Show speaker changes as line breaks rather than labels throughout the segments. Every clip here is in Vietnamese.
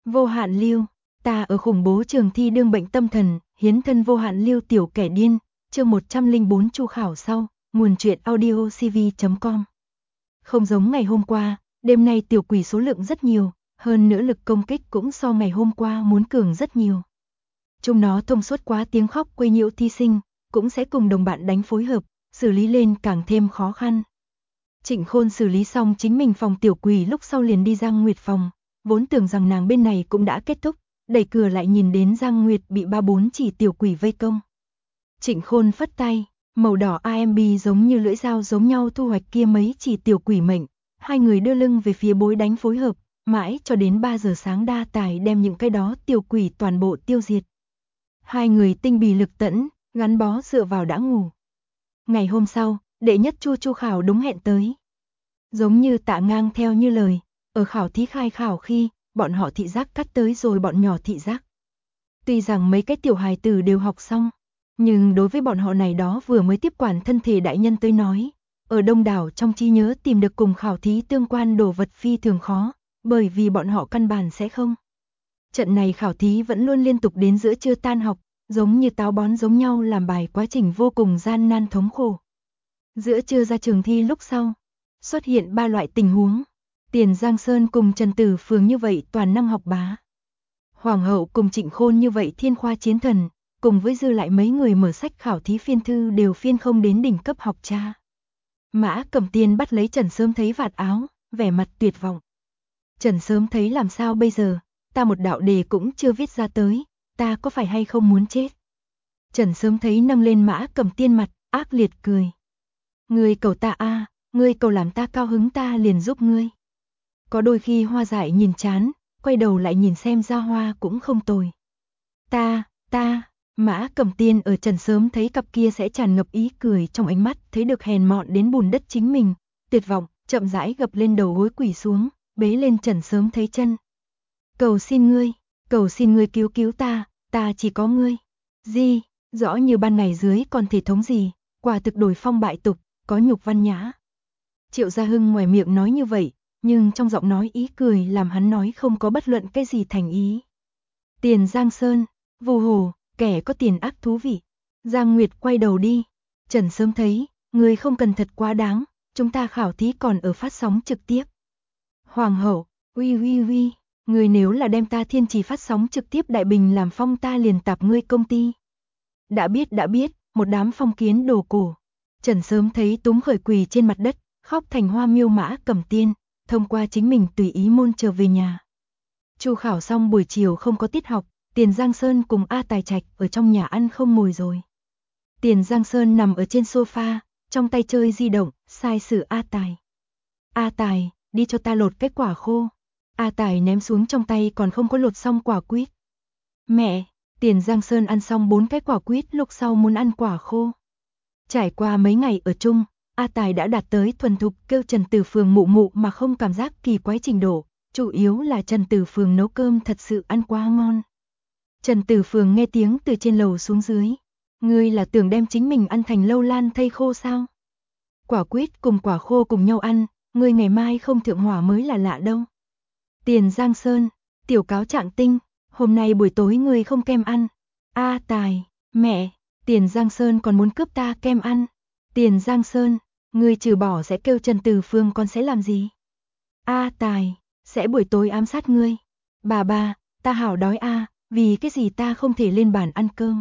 Vô hạn lưu, ta ở khủng bố trường thi đương bệnh tâm thần, hiến thân vô hạn lưu tiểu kẻ điên, chương 104 Chu Khảo sau, nguồn truyện audio cv.com. Không giống ngày hôm qua, đêm nay tiểu quỷ số lượng rất nhiều, hơn nữa lực công kích cũng so ngày hôm qua muốn cường rất nhiều. Chúng nó thông suốt quá tiếng khóc quấy nhiễu thí sinh, cũng sẽ cùng đồng bạn đánh phối hợp, xử lý lên càng thêm khó khăn. Trịnh Khôn xử lý xong chính mình phòng tiểu quỷ lúc sau liền đi Giang Nguyệt phòng, vốn tưởng rằng nàng bên này cũng đã kết thúc, đẩy cửa lại nhìn đến Giang Nguyệt bị 3-4 chỉ tiểu quỷ vây công. Trịnh Khôn phất tay, màu đỏ AMB giống như lưỡi dao giống nhau thu hoạch kia mấy chỉ tiểu quỷ mệnh, hai người đưa lưng về phía bối đánh phối hợp, mãi cho đến 3 giờ sáng đa tài đem những cái đó tiểu quỷ toàn bộ tiêu diệt. Hai người tinh bì lực tẫn, gắn bó dựa vào đã ngủ. Ngày hôm sau, đệ nhất Chu Khảo đúng hẹn tới. Giống như Tạ Ngang theo như lời, ở khảo thí khai khảo khi, bọn họ thị giác cắt tới rồi bọn nhỏ thị giác. Tuy rằng mấy cái tiểu hài tử đều học xong, nhưng đối với bọn họ này đó vừa mới tiếp quản thân thể đại nhân tới nói, ở đông đảo trong trí nhớ tìm được cùng khảo thí tương quan đồ vật phi thường khó, bởi vì bọn họ căn bản sẽ không. Trận này khảo thí vẫn luôn liên tục đến giữa trưa tan học, giống như táo bón giống nhau làm bài quá trình vô cùng gian nan thống khổ. Giữa trưa ra trường thi lúc sau, xuất hiện 3 loại tình huống. Tiền Giang Sơn cùng Trần Tử Phường như vậy toàn năng học bá. Hoàng hậu cùng Trịnh Khôn như vậy thiên khoa chiến thần, cùng với dư lại mấy người mở sách khảo thí phiên thư đều phiên không đến đỉnh cấp học cha. Mã Cẩm Tiên bắt lấy Trần Sớm thấy vạt áo, vẻ mặt tuyệt vọng. Trần Sớm thấy làm sao bây giờ, ta một đạo đề cũng chưa viết ra tới, ta có phải hay không muốn chết. Trần Sớm thấy nâng lên Mã Cẩm Tiên mặt, ác liệt cười. Ngươi cầu ta a, ngươi cầu làm ta cao hứng ta liền giúp ngươi. Có đôi khi Hoa Dại nhìn chán, quay đầu lại nhìn xem Gia Hoa cũng không tồi. Ta, Mã Cẩm Tiên ở Trần Sớm thấy cặp kia sẽ tràn ngập ý cười trong ánh mắt, thấy được hèn mọn đến bùn đất chính mình, tuyệt vọng, chậm rãi gập lên đầu gối quỳ xuống, bế lên Trần Sớm thấy chân. Cầu xin ngươi cứu cứu ta chỉ có ngươi. Gì, rõ như ban ngày dưới còn thể thống gì, quả thực đổi phong bại tục, có nhục văn nhã. Triệu Gia Hưng ngoài miệng nói như vậy, nhưng trong giọng nói ý cười làm hắn nói không có bất luận cái gì thành ý. Tiền Giang Sơn, Vu Hồ, kẻ có tiền ác thú vị. Giang Nguyệt quay đầu đi. Trần Sớm thấy, người không cần thật quá đáng, chúng ta khảo thí còn ở phát sóng trực tiếp. Hoàng hậu, uy, người nếu là đem ta Thiên Trì phát sóng trực tiếp đại bình làm phong ta liền tạp ngươi công ty. Đã biết, một đám phong kiến đồ cổ. Trần Sớm thấy túm khởi quỳ trên mặt đất, khóc thành hoa miêu Mã Cẩm Tiên, thông qua chính mình tùy ý môn trở về nhà. Chu Khảo xong buổi chiều không có tiết học, Tiền Giang Sơn cùng A Tài Trạch ở trong nhà ăn không ngồi rồi. Tiền Giang Sơn nằm ở trên sofa, trong tay chơi di động, sai sử A Tài. A Tài, đi cho ta lột cái quả khô. A Tài ném xuống trong tay còn không có lột xong quả quýt. Mẹ, Tiền Giang Sơn ăn xong 4 cái quả quýt lúc sau muốn ăn quả khô. Trải qua mấy ngày ở chung, A Tài đã đạt tới thuần thục kêu Trần Tử Phường mụ mụ mà không cảm giác kỳ quái trình độ, chủ yếu là Trần Tử Phường nấu cơm thật sự ăn quá ngon. Trần Tử Phường nghe tiếng từ trên lầu xuống dưới, ngươi là tưởng đem chính mình ăn thành lâu lan thây khô sao? Quả quýt cùng quả khô cùng nhau ăn, ngươi ngày mai không thượng hỏa mới là lạ đâu. Tiền Giang Sơn, tiểu cáo trạng tinh, hôm nay buổi tối ngươi không kem ăn. A Tài, mẹ, Tiền Giang Sơn còn muốn cướp ta kem ăn. Tiền Giang Sơn, ngươi trừ bỏ sẽ kêu Trần Tử Phường còn sẽ làm gì? A Tài, sẽ buổi tối ám sát ngươi. Bà, ta hảo đói a, vì cái gì ta không thể lên bàn ăn cơm?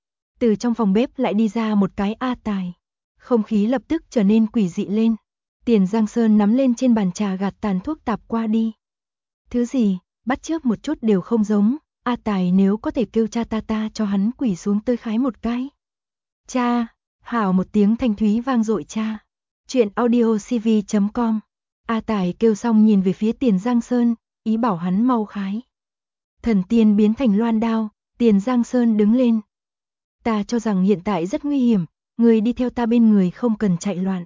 Từ trong phòng bếp lại đi ra một cái A Tài. Không khí lập tức trở nên quỷ dị lên. Tiền Giang Sơn nắm lên trên bàn trà gạt tàn thuốc tạp qua đi. Thứ gì, bắt chước một chút đều không giống. A Tài nếu có thể kêu cha ta cho hắn quỳ xuống tơi khái một cái. Cha, hảo một tiếng thanh thúy vang dội cha. Chuyện audio cv.com. A Tài kêu xong nhìn về phía Tiền Giang Sơn, ý bảo hắn mau khái. Thần tiên biến thành loan đao, Tiền Giang Sơn đứng lên. Ta cho rằng hiện tại rất nguy hiểm, người đi theo ta bên người không cần chạy loạn.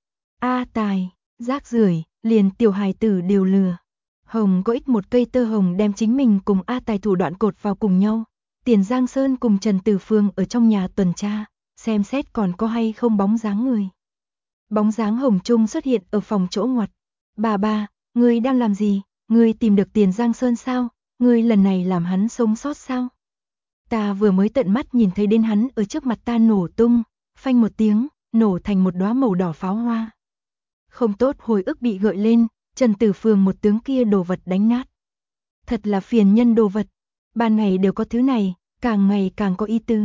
A Tài, rác rưởi, liền tiểu hài tử đều lừa. Hồng có ích một cây tơ hồng đem chính mình cùng A Tài thủ đoạn cột vào cùng nhau. Tiền Giang Sơn cùng Trần Tử Phường ở trong nhà tuần tra, xem xét còn có hay không bóng dáng người. Bóng dáng Hồng Trung xuất hiện ở phòng chỗ ngoặt. Bà, ngươi đang làm gì? Ngươi tìm được Tiền Giang Sơn sao? ngươi lần này làm hắn sống sót sao? Ta vừa mới tận mắt nhìn thấy đến hắn ở trước mặt ta nổ tung, phanh một tiếng, nổ thành một đóa màu đỏ pháo hoa. Không tốt, hồi ức bị gợi lên, Trần Tử Phường một tướng kia đồ vật đánh nát. Thật là phiền nhân đồ vật, ban ngày đều có thứ này, càng ngày càng có ý tứ.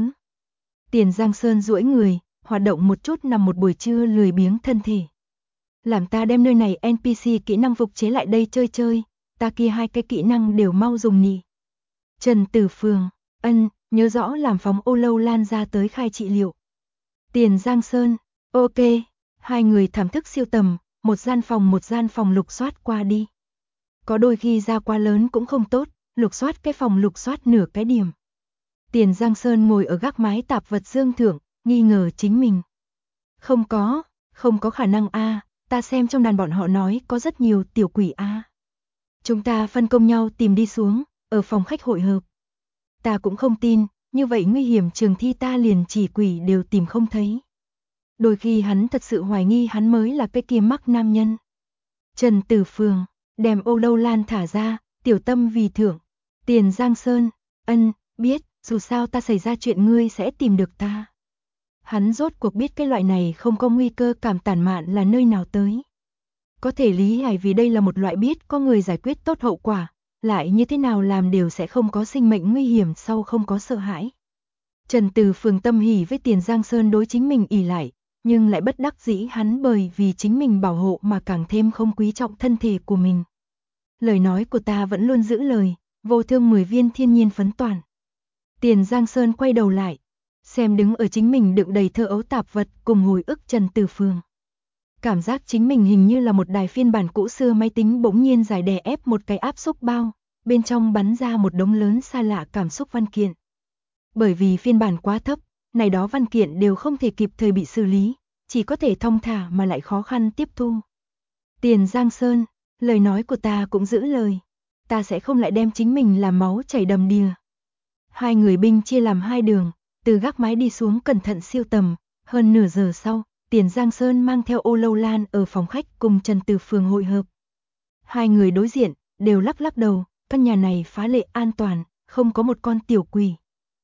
Tiền Giang Sơn duỗi người, hoạt động một chút nằm một buổi trưa lười biếng thân thể. Làm ta đem nơi này NPC kỹ năng phục chế lại đây chơi chơi, ta kia hai cái kỹ năng đều mau dùng nhỉ. Trần Tử Phường, nhớ rõ làm phóng ô lâu lan ra tới khai trị liệu. Tiền Giang Sơn, ok, hai người thảm thức siêu tầm, một gian phòng lục soát qua đi. Có đôi khi ra quá lớn cũng không tốt, lục soát cái phòng lục soát nửa cái điểm. Tiền Giang Sơn ngồi ở gác mái tạp vật dương thượng, nghi ngờ chính mình. Không có khả năng a, ta xem trong đàn bọn họ nói có rất nhiều tiểu quỷ a. Chúng ta phân công nhau tìm đi xuống, ở phòng khách hội hợp. Ta cũng không tin, như vậy nguy hiểm trường thi ta liền chỉ quỷ đều tìm không thấy. Đôi khi hắn thật sự hoài nghi hắn mới là cái kia mắc nam nhân. Trần Tử Phường, đem ô lâu lan thả ra, tiểu tâm vì thưởng. Tiền Giang Sơn, biết, dù sao ta xảy ra chuyện ngươi sẽ tìm được ta. Hắn rốt cuộc biết cái loại này không có nguy cơ cảm tản mạn là nơi nào tới. Có thể lý giải vì đây là một loại biết có người giải quyết tốt hậu quả, lại như thế nào làm đều sẽ không có sinh mệnh nguy hiểm sau không có sợ hãi. Trần Tử Phường tâm hỉ với Tiền Giang Sơn đối chính mình ỷ lại, nhưng lại bất đắc dĩ hắn bởi vì chính mình bảo hộ mà càng thêm không quý trọng thân thể của mình. Lời nói của ta vẫn luôn giữ lời, vô thương 10 viên thiên nhiên phấn toàn. Tiền Giang Sơn quay đầu lại, xem đứng ở chính mình đựng đầy thơ ấu tạp vật cùng hồi ức Trần Tử Phường. Cảm giác chính mình hình như là một đài phiên bản cũ xưa máy tính bỗng nhiên giải đè ép một cái áp xúc bao, bên trong bắn ra một đống lớn xa lạ cảm xúc văn kiện. Bởi vì phiên bản quá thấp, này đó văn kiện đều không thể kịp thời bị xử lý, chỉ có thể thong thả mà lại khó khăn tiếp thu. Tiền Giang Sơn, lời nói của ta cũng giữ lời, ta sẽ không lại đem chính mình làm máu chảy đầm đìa. Hai người binh chia làm hai đường, từ gác mái đi xuống cẩn thận siêu tầm, hơn nửa giờ sau, Tiền Giang Sơn mang theo ô lâu lan ở phòng khách cùng Trần Tử Phường hội hợp. Hai người đối diện, đều lắc lắc đầu, căn nhà này phá lệ an toàn, không có một con tiểu quỷ.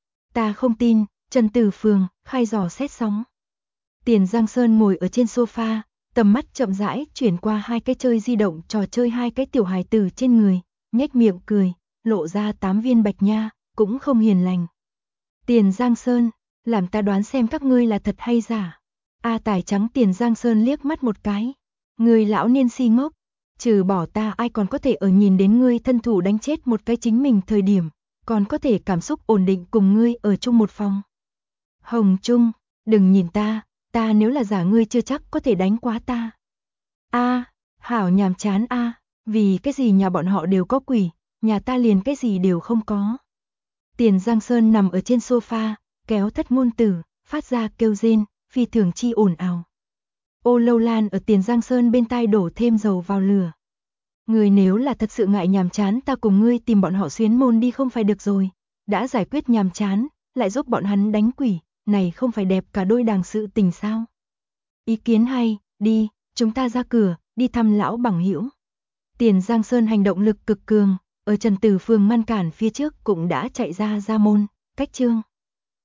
Ta không tin, Trần Tử Phường, khai dò xét sóng. Tiền Giang Sơn ngồi ở trên sofa, tầm mắt chậm rãi chuyển qua hai cái chơi di động trò chơi hai cái tiểu hài tử trên người, nhếch miệng cười, lộ ra 8 viên bạch nha, cũng không hiền lành. Tiền Giang Sơn, làm ta đoán xem các ngươi là thật hay giả. A Tài trắng Tiền Giang Sơn liếc mắt một cái. Người lão niên si ngốc, trừ bỏ ta ai còn có thể ở nhìn đến ngươi thân thủ đánh chết một cái chính mình thời điểm, còn có thể cảm xúc ổn định cùng ngươi ở chung một phòng. Hồng Trung, đừng nhìn ta nếu là giả ngươi chưa chắc có thể đánh quá ta. Hảo nhàm chán vì cái gì nhà bọn họ đều có quỷ, nhà ta liền cái gì đều không có. Tiền Giang Sơn nằm ở trên sofa, kéo thất ngôn tử, phát ra kêu rên, phi thường chi ồn ào. Ô lâu lan ở Tiền Giang Sơn bên tai đổ thêm dầu vào lửa. Người nếu là thật sự ngại nhàm chán ta cùng ngươi tìm bọn họ xuyến môn đi không phải được rồi. Đã giải quyết nhàm chán, lại giúp bọn hắn đánh quỷ, này không phải đẹp cả đôi đàng sự tình sao. Ý kiến hay, đi, chúng ta ra cửa, đi thăm lão bằng hữu. Tiền Giang Sơn hành động lực cực cường, ở Trần Tử Phường ngăn cản phía trước cũng đã chạy ra môn, cách chương.